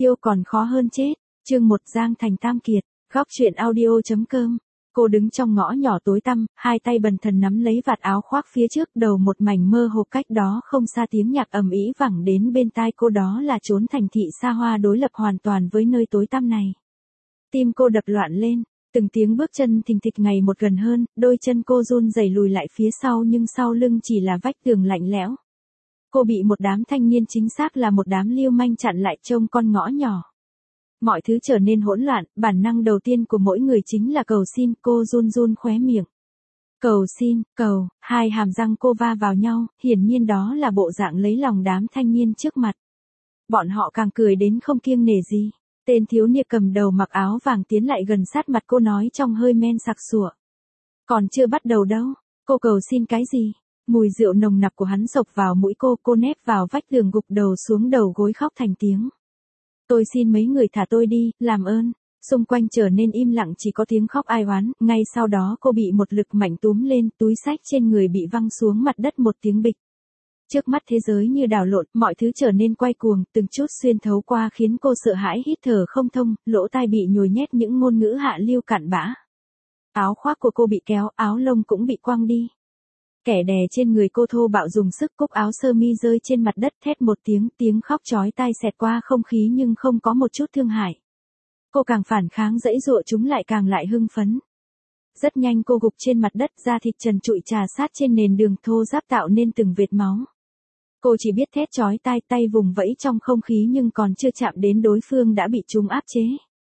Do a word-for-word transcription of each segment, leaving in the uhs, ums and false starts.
tiêu còn khó hơn chết. Chương một Giang Thành Tam Kiệt, góc truyện audio.com. Cô đứng trong ngõ nhỏ tối tăm, hai tay bần thần nắm lấy vạt áo khoác phía trước, đầu một mảnh mơ hồ, cách đó không xa tiếng nhạc ầm ĩ vẳng đến bên tai cô, đó là chốn thành thị xa hoa đối lập hoàn toàn với nơi tối tăm này. Tim cô đập loạn lên, từng tiếng bước chân thình thịch ngày một gần hơn, đôi chân cô run rẩy lùi lại phía sau, nhưng sau lưng chỉ là vách tường lạnh lẽo. Cô bị một đám thanh niên, chính xác là một đám lưu manh chặn lại trông con ngõ nhỏ. Mọi thứ trở nên hỗn loạn, bản năng đầu tiên của mỗi người chính là cầu xin, cô run run khóe miệng. Cầu xin, cầu, hai hàm răng cô va vào nhau, hiển nhiên đó là bộ dạng lấy lòng đám thanh niên trước mặt. Bọn họ càng cười đến không kiêng nể gì. Tên thiếu niên cầm đầu mặc áo vàng tiến lại gần sát mặt cô, nói trong hơi men sặc sụa. Còn chưa bắt đầu đâu, cô cầu xin cái gì? Mùi rượu nồng nặc của hắn xộc vào mũi cô, cô nép vào vách tường gục đầu xuống đầu gối khóc thành tiếng. Tôi xin mấy người thả tôi đi, làm ơn. Xung quanh trở nên im lặng, chỉ có tiếng khóc ai oán. Ngay sau đó cô bị một lực mạnh túm lên, túi xách trên người bị văng xuống mặt đất một tiếng bịch. Trước mắt thế giới như đảo lộn, mọi thứ trở nên quay cuồng, từng chút xuyên thấu qua khiến cô sợ hãi hít thở không thông, lỗ tai bị nhồi nhét những ngôn ngữ hạ lưu cặn bã. Áo khoác của cô bị kéo, áo lông cũng bị quăng đi. Kẻ đè trên người cô thô bạo dùng sức, cúc áo sơ mi rơi trên mặt đất, thét một tiếng, tiếng khóc chói tai xẹt qua không khí nhưng không có một chút thương hại. Cô càng phản kháng dãy dụa, chúng lại càng lại hưng phấn. Rất nhanh cô gục trên mặt đất, da thịt trần trụi trà sát trên nền đường thô ráp tạo nên từng vệt máu. Cô chỉ biết thét chói tai, tay vùng vẫy trong không khí nhưng còn chưa chạm đến đối phương đã bị chúng áp chế.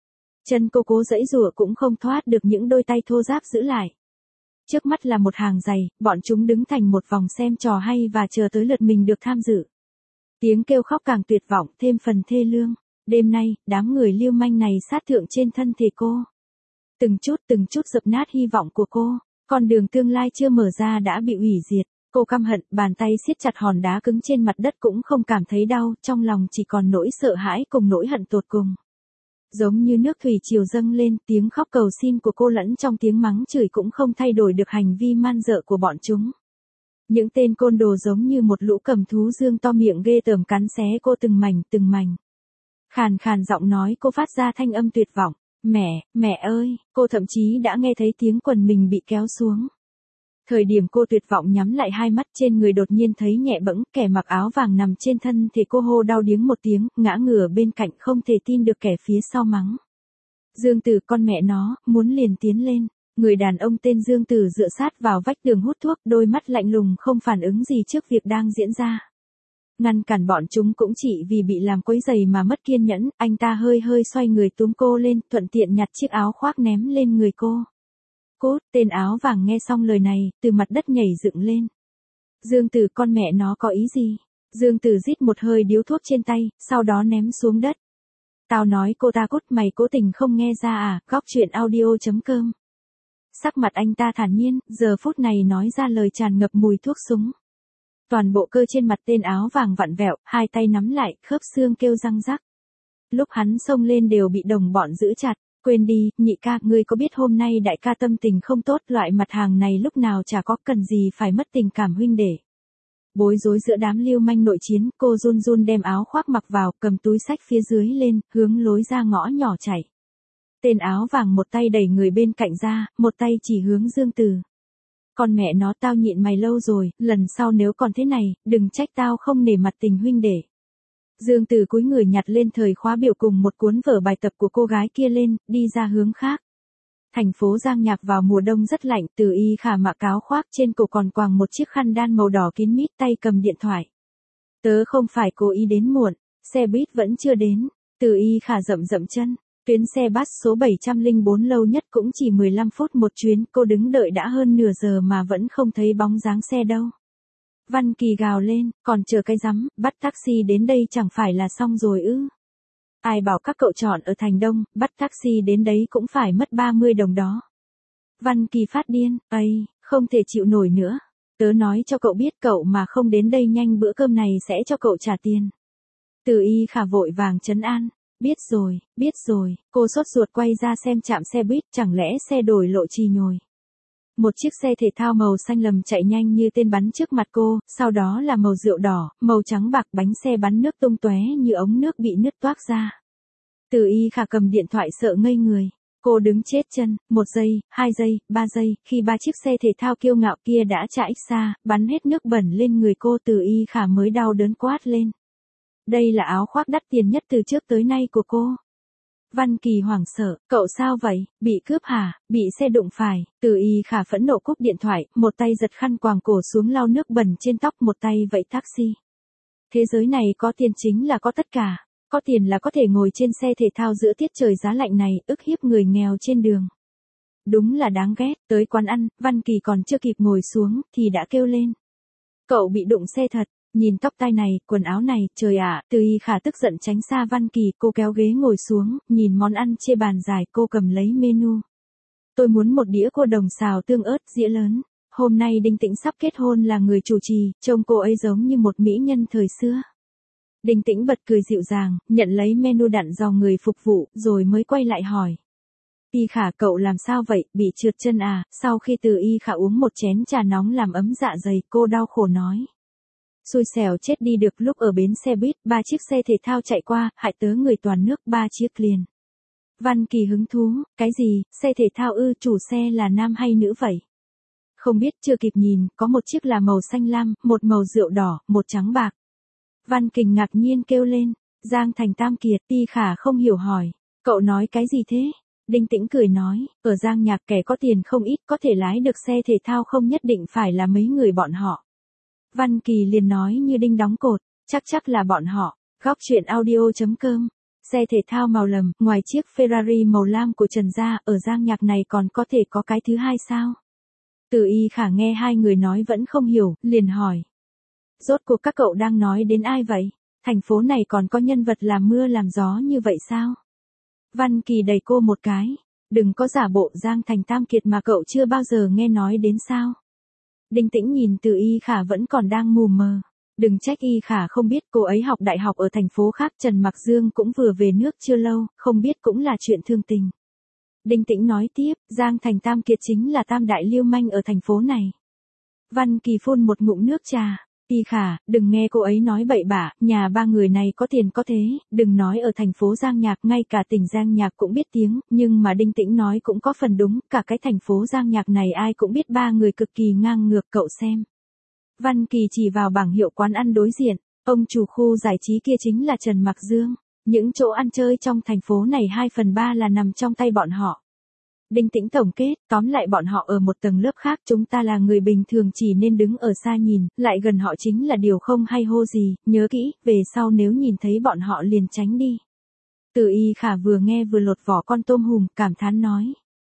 Chân cô cố dãy dụa cũng không thoát được những đôi tay thô ráp giữ lại. Trước mắt là một hàng giày, bọn chúng đứng thành một vòng xem trò hay và chờ tới lượt mình được tham dự. Tiếng kêu khóc càng tuyệt vọng, thêm phần thê lương. Đêm nay, đám người lưu manh này sát thượng trên thân thể cô. Từng chút từng chút dập nát hy vọng của cô, con đường tương lai chưa mở ra đã bị hủy diệt. Cô căm hận, bàn tay siết chặt hòn đá cứng trên mặt đất cũng không cảm thấy đau, trong lòng chỉ còn nỗi sợ hãi cùng nỗi hận tột cùng. Giống như nước thủy triều dâng lên, tiếng khóc cầu xin của cô lẫn trong tiếng mắng chửi cũng không thay đổi được hành vi man dợ của bọn chúng. Những tên côn đồ giống như một lũ cầm thú dương to miệng ghê tởm cắn xé cô từng mảnh từng mảnh. Khàn khàn giọng nói cô phát ra thanh âm tuyệt vọng. Mẹ, mẹ ơi, cô thậm chí đã nghe thấy tiếng quần mình bị kéo xuống. Thời điểm cô tuyệt vọng nhắm lại hai mắt, trên người đột nhiên thấy nhẹ bẫng, kẻ mặc áo vàng nằm trên thân thì cô hô đau điếng một tiếng, ngã ngửa bên cạnh, không thể tin được kẻ phía sau mắng. Dương Tử, con mẹ nó, muốn liền tiến lên. Người đàn ông tên Dương Tử dựa sát vào vách tường hút thuốc, đôi mắt lạnh lùng không phản ứng gì trước việc đang diễn ra. Ngăn cản bọn chúng cũng chỉ vì bị làm quấy rầy mà mất kiên nhẫn, anh ta hơi hơi xoay người túm cô lên, thuận tiện nhặt chiếc áo khoác ném lên người cô. Cút, tên áo vàng nghe xong lời này, từ mặt đất nhảy dựng lên. Dương Tử, con mẹ nó có ý gì? Dương Tử rít một hơi điếu thuốc trên tay, sau đó ném xuống đất. Tao nói cô ta cút, mày cố tình không nghe ra à? Góc truyện audio.com. Sắc mặt anh ta thản nhiên, giờ phút này nói ra lời tràn ngập mùi thuốc súng. Toàn bộ cơ trên mặt tên áo vàng vặn vẹo, hai tay nắm lại, khớp xương kêu răng rắc. Lúc hắn xông lên đều bị đồng bọn giữ chặt. Quên đi, nhị ca, ngươi có biết hôm nay đại ca tâm tình không tốt, loại mặt hàng này lúc nào chả có, cần gì phải mất tình cảm huynh đệ. Bối rối giữa đám lưu manh nội chiến, cô run run đem áo khoác mặc vào, cầm túi xách phía dưới lên, hướng lối ra ngõ nhỏ chạy. Tên áo vàng một tay đẩy người bên cạnh ra, một tay chỉ hướng Dương Tử. Con mẹ nó, tao nhịn mày lâu rồi, lần sau nếu còn thế này, đừng trách tao không nể mặt tình huynh đệ. Dương Tử cúi người nhặt lên thời khóa biểu cùng một cuốn vở bài tập của cô gái kia lên, đi ra hướng khác. Thành phố Giang Nhạc vào mùa đông rất lạnh, Từ Y Khả mặc áo khoác, trên cổ còn quàng một chiếc khăn đan màu đỏ kín mít, tay cầm điện thoại. Tớ không phải cố ý đến muộn, xe buýt vẫn chưa đến. Từ Y Khả rậm rậm chân, tuyến xe bus số bảy không bốn lâu nhất cũng chỉ mười lăm phút một chuyến, cô đứng đợi đã hơn nửa giờ mà vẫn không thấy bóng dáng xe đâu. Văn Kỳ gào lên, còn chờ cái rắm, bắt taxi đến đây chẳng phải là xong rồi ư? Ai bảo các cậu chọn ở thành Đông, bắt taxi đến đấy cũng phải mất ba mươi đồng đó. Văn Kỳ phát điên, ây, không thể chịu nổi nữa. Tớ nói cho cậu biết, cậu mà không đến đây nhanh bữa cơm này sẽ cho cậu trả tiền. Từ Y Khả vội vàng trấn an, biết rồi, biết rồi, cô sốt ruột quay ra xem trạm xe buýt, chẳng lẽ xe đổi lộ trì nhồi. Một chiếc xe thể thao màu xanh lầm chạy nhanh như tên bắn trước mặt cô, sau đó là màu rượu đỏ, màu trắng bạc, bánh xe bắn nước tung tóe như ống nước bị nứt toác ra. Từ Y Khả cầm điện thoại sợ ngây người. Cô đứng chết chân, một giây, hai giây, ba giây, khi ba chiếc xe thể thao kiêu ngạo kia đã chạy xa, bắn hết nước bẩn lên người cô, Từ Y Khả mới đau đớn quát lên. Đây là áo khoác đắt tiền nhất từ trước tới nay của cô. Văn Kỳ hoảng sợ, cậu sao vậy, bị cướp hả, bị xe đụng phải, Từ Y Khả phẫn nộ cúp điện thoại, một tay giật khăn quàng cổ xuống lau nước bẩn trên tóc, một tay vẫy taxi. Thế giới này có tiền chính là có tất cả, có tiền là có thể ngồi trên xe thể thao giữa tiết trời giá lạnh này, ức hiếp người nghèo trên đường. Đúng là đáng ghét, tới quán ăn, Văn Kỳ còn chưa kịp ngồi xuống, thì đã kêu lên. Cậu bị đụng xe thật. Nhìn tóc tai này, quần áo này, trời ạ, Từ Y Khả tức giận tránh xa Văn Kỳ, cô kéo ghế ngồi xuống, nhìn món ăn trên bàn dài, cô cầm lấy menu. Tôi muốn một đĩa cua đồng xào tương ớt dĩa lớn. Hôm nay Đinh Tĩnh sắp kết hôn là người chủ trì, trông cô ấy giống như một mỹ nhân thời xưa. Đinh Tĩnh bật cười dịu dàng, nhận lấy menu đặn dò người phục vụ, rồi mới quay lại hỏi. Y Khả, cậu làm sao vậy, bị trượt chân à? Sau khi Từ Y Khả uống một chén trà nóng làm ấm dạ dày, cô đau khổ nói. Xui xẻo chết đi được, lúc ở bến xe buýt, ba chiếc xe thể thao chạy qua, hại tớ người toàn nước, ba chiếc liền. Văn Kỳ hứng thú, cái gì, xe thể thao ư, chủ xe là nam hay nữ vậy? Không biết, chưa kịp nhìn, có một chiếc là màu xanh lam, một màu rượu đỏ, một trắng bạc. Văn Kình ngạc nhiên kêu lên, Giang Thành Tam Kiệt. Y Khả không hiểu hỏi, cậu nói cái gì thế? Đinh Tĩnh cười nói, ở Giang Nhạc kẻ có tiền không ít, có thể lái được xe thể thao không nhất định phải là mấy người bọn họ. Văn Kỳ liền nói như đinh đóng cột, chắc chắc là bọn họ. Góc truyện audio chấm com. Xe thể thao màu lầm, ngoài chiếc Ferrari màu lam của Trần gia, ở Giang Nhạc này còn có thể có cái thứ hai sao? Từ Y Khả nghe hai người nói vẫn không hiểu, liền hỏi. Rốt cuộc các cậu đang nói đến ai vậy? Thành phố này còn có nhân vật làm mưa làm gió như vậy sao? Văn Kỳ đẩy cô một cái. Đừng có giả bộ, Giang Thành Tam Kiệt mà cậu chưa bao giờ nghe nói đến sao? Đinh Tĩnh nhìn Từ Y Khả vẫn còn đang mù mờ. Đừng trách Y Khả không biết, cô ấy học đại học ở thành phố khác, Trần Mặc Dương cũng vừa về nước chưa lâu, không biết cũng là chuyện thương tình. Đinh Tĩnh nói tiếp, Giang Thành Tam Kiệt chính là tam đại lưu manh ở thành phố này. Văn Kỳ phun một ngụm nước trà. Y Khả, đừng nghe cô ấy nói bậy bạ, nhà ba người này có tiền có thế, đừng nói ở thành phố Giang Nhạc, ngay cả tỉnh Giang Nhạc cũng biết tiếng, nhưng mà Đinh Tĩnh nói cũng có phần đúng, cả cái thành phố Giang Nhạc này ai cũng biết ba người cực kỳ ngang ngược, cậu xem. Văn Kỳ chỉ vào bảng hiệu quán ăn đối diện, ông chủ khu giải trí kia chính là Trần Mặc Dương, những chỗ ăn chơi trong thành phố này hai phần ba là nằm trong tay bọn họ. Đinh Tĩnh tổng kết, tóm lại bọn họ ở một tầng lớp khác, chúng ta là người bình thường chỉ nên đứng ở xa nhìn, lại gần họ chính là điều không hay ho gì, nhớ kỹ, về sau nếu nhìn thấy bọn họ liền tránh đi. Từ Y Khả vừa nghe vừa lột vỏ con tôm hùm, cảm thán nói.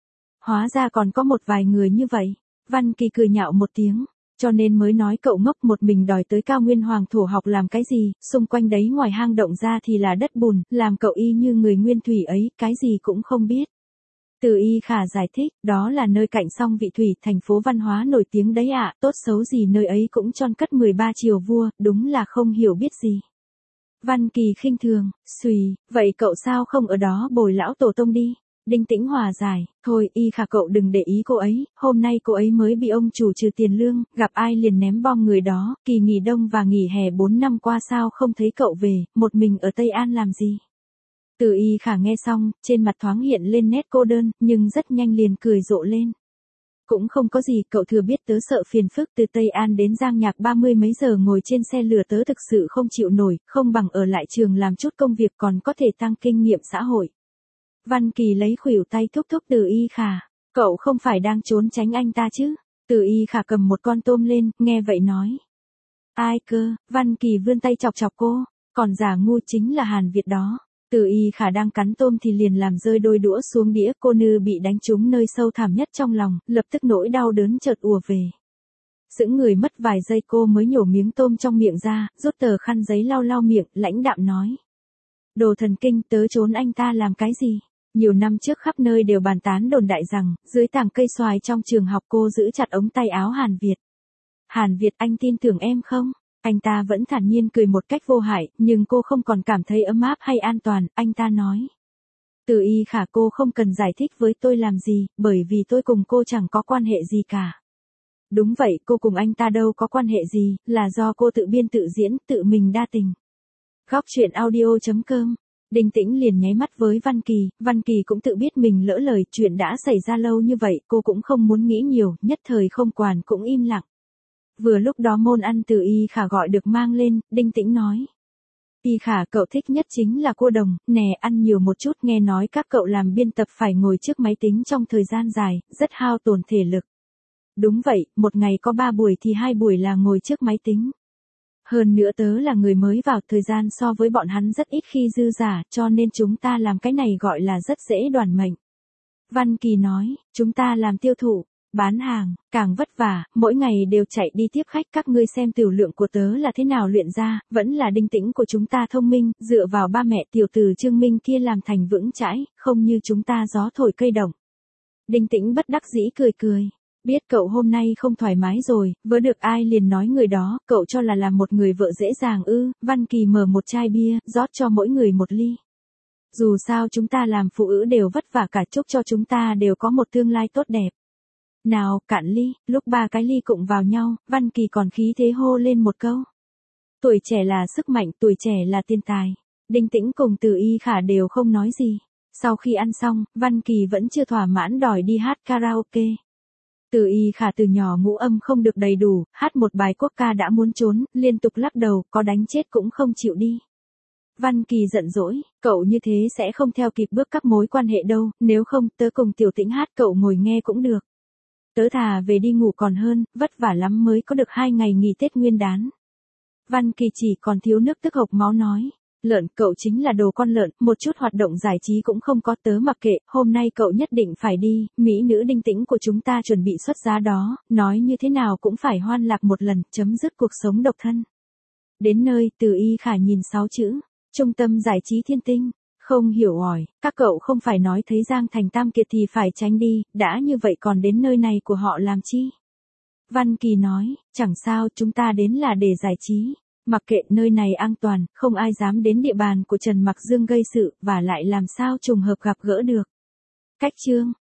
Hóa ra còn có một vài người như vậy. Văn Kỳ cười nhạo một tiếng, cho nên mới nói cậu ngốc một mình đòi tới cao nguyên hoàng thổ học làm cái gì, xung quanh đấy ngoài hang động ra thì là đất bùn, làm cậu y như người nguyên thủy ấy, cái gì cũng không biết. Từ Y Khả giải thích, đó là nơi cạnh song Vị Thủy, thành phố văn hóa nổi tiếng đấy ạ, tốt xấu gì nơi ấy cũng tròn cất mười ba triều vua, đúng là không hiểu biết gì. Văn Kỳ khinh thường, xùy, vậy cậu sao không ở đó bồi lão tổ tông đi? Đinh Tĩnh hòa giải, thôi Y Khả cậu đừng để ý cô ấy, hôm nay cô ấy mới bị ông chủ trừ tiền lương, gặp ai liền ném bom người đó, kỳ nghỉ đông và nghỉ hè bốn năm qua sao không thấy cậu về, một mình ở Tây An làm gì? Từ Y Khả nghe xong, trên mặt thoáng hiện lên nét cô đơn, nhưng rất nhanh liền cười rộ lên. Cũng không có gì, cậu thừa biết tớ sợ phiền phức, từ Tây An đến Giang Nhạc ba mươi mấy giờ ngồi trên xe lửa tớ thực sự không chịu nổi, không bằng ở lại trường làm chút công việc còn có thể tăng kinh nghiệm xã hội. Văn Kỳ lấy khuỷu tay thúc thúc Từ Y Khả, cậu không phải đang trốn tránh anh ta chứ? Từ Y Khả cầm một con tôm lên, nghe vậy nói. Ai cơ? Văn Kỳ vươn tay chọc chọc cô, còn giả ngu chính là Hàn Việt đó. Từ Y Khả đang cắn tôm thì liền làm rơi đôi đũa xuống đĩa, cô nư bị đánh trúng nơi sâu thẳm nhất trong lòng, lập tức nỗi đau đớn chợt ùa về. Sững người mất vài giây cô mới nhổ miếng tôm trong miệng ra, rút tờ khăn giấy lau lau miệng, lãnh đạm nói. Đồ thần kinh, tớ trốn anh ta làm cái gì? Nhiều năm trước khắp nơi đều bàn tán đồn đại rằng, dưới tàng cây xoài trong trường học cô giữ chặt ống tay áo Hàn Việt. Hàn Việt, anh tin tưởng em không? Anh ta vẫn thản nhiên cười một cách vô hại, nhưng cô không còn cảm thấy ấm áp hay an toàn, anh ta nói. Từ Y Khả, cô không cần giải thích với tôi làm gì, bởi vì tôi cùng cô chẳng có quan hệ gì cả. Đúng vậy, cô cùng anh ta đâu có quan hệ gì, là do cô tự biên tự diễn, tự mình đa tình. Góc truyện audio chấm com Đinh Tĩnh liền nháy mắt với Văn Kỳ, Văn Kỳ cũng tự biết mình lỡ lời, chuyện đã xảy ra lâu như vậy, cô cũng không muốn nghĩ nhiều, nhất thời không quản cũng im lặng. Vừa lúc đó môn ăn từ Y Khả gọi được mang lên, Đinh Tĩnh nói. Y Khả, cậu thích nhất chính là cua đồng, nè ăn nhiều một chút, nghe nói các cậu làm biên tập phải ngồi trước máy tính trong thời gian dài, rất hao tổn thể lực. Đúng vậy, một ngày có ba buổi thì hai buổi là ngồi trước máy tính. Hơn nữa tớ là người mới vào, thời gian so với bọn hắn rất ít khi dư giả, cho nên chúng ta làm cái này gọi là rất dễ đoản mệnh. Văn Kỳ nói, chúng ta làm tiêu thụ, bán hàng, càng vất vả, mỗi ngày đều chạy đi tiếp khách, các ngươi xem tiểu lượng của tớ là thế nào luyện ra, vẫn là Đinh Tĩnh của chúng ta thông minh, dựa vào ba mẹ tiểu tử Trương Minh kia làm thành vững chãi, không như chúng ta gió thổi cây động. Đinh Tĩnh bất đắc dĩ cười cười. Biết cậu hôm nay không thoải mái rồi, vớ được ai liền nói người đó, cậu cho là làm một người vợ dễ dàng ư? Văn Kỳ mở một chai bia, rót cho mỗi người một ly. Dù sao chúng ta làm phụ nữ đều vất vả cả, chúc cho chúng ta đều có một tương lai tốt đẹp. Nào, cạn ly, lúc ba cái ly cụng vào nhau, Văn Kỳ còn khí thế hô lên một câu. Tuổi trẻ là sức mạnh, tuổi trẻ là tiền tài. Đinh Tĩnh cùng Từ Y Khả đều không nói gì. Sau khi ăn xong, Văn Kỳ vẫn chưa thỏa mãn đòi đi hát karaoke. Từ Y Khả từ nhỏ ngũ âm không được đầy đủ, hát một bài quốc ca đã muốn trốn, liên tục lắc đầu, có đánh chết cũng không chịu đi. Văn Kỳ giận dỗi, cậu như thế sẽ không theo kịp bước các mối quan hệ đâu, nếu không tớ cùng Tiểu Tĩnh hát cậu ngồi nghe cũng được. Tớ thà về đi ngủ còn hơn, vất vả lắm mới có được hai ngày nghỉ Tết Nguyên đán. Văn Kỳ chỉ còn thiếu nước tức hộc máu nói. Lợn, cậu chính là đồ con lợn, một chút hoạt động giải trí cũng không có, tớ mặc kệ, hôm nay cậu nhất định phải đi, mỹ nữ Đinh Tĩnh của chúng ta chuẩn bị xuất giá đó, nói như thế nào cũng phải hoan lạc một lần, chấm dứt cuộc sống độc thân. Đến nơi, Từ Y Khả nhìn sáu chữ, trung tâm giải trí Thiên Tinh, không hiểu hỏi, các cậu không phải nói thấy Giang Thành Tam Kiệt thì phải tránh đi, đã như vậy còn đến nơi này của họ làm chi? Văn Kỳ nói, chẳng sao, chúng ta đến là để giải trí. Mặc kệ nơi này an toàn, không ai dám đến địa bàn của Trần Mặc Dương gây sự, và lại làm sao trùng hợp gặp gỡ được. Cách chương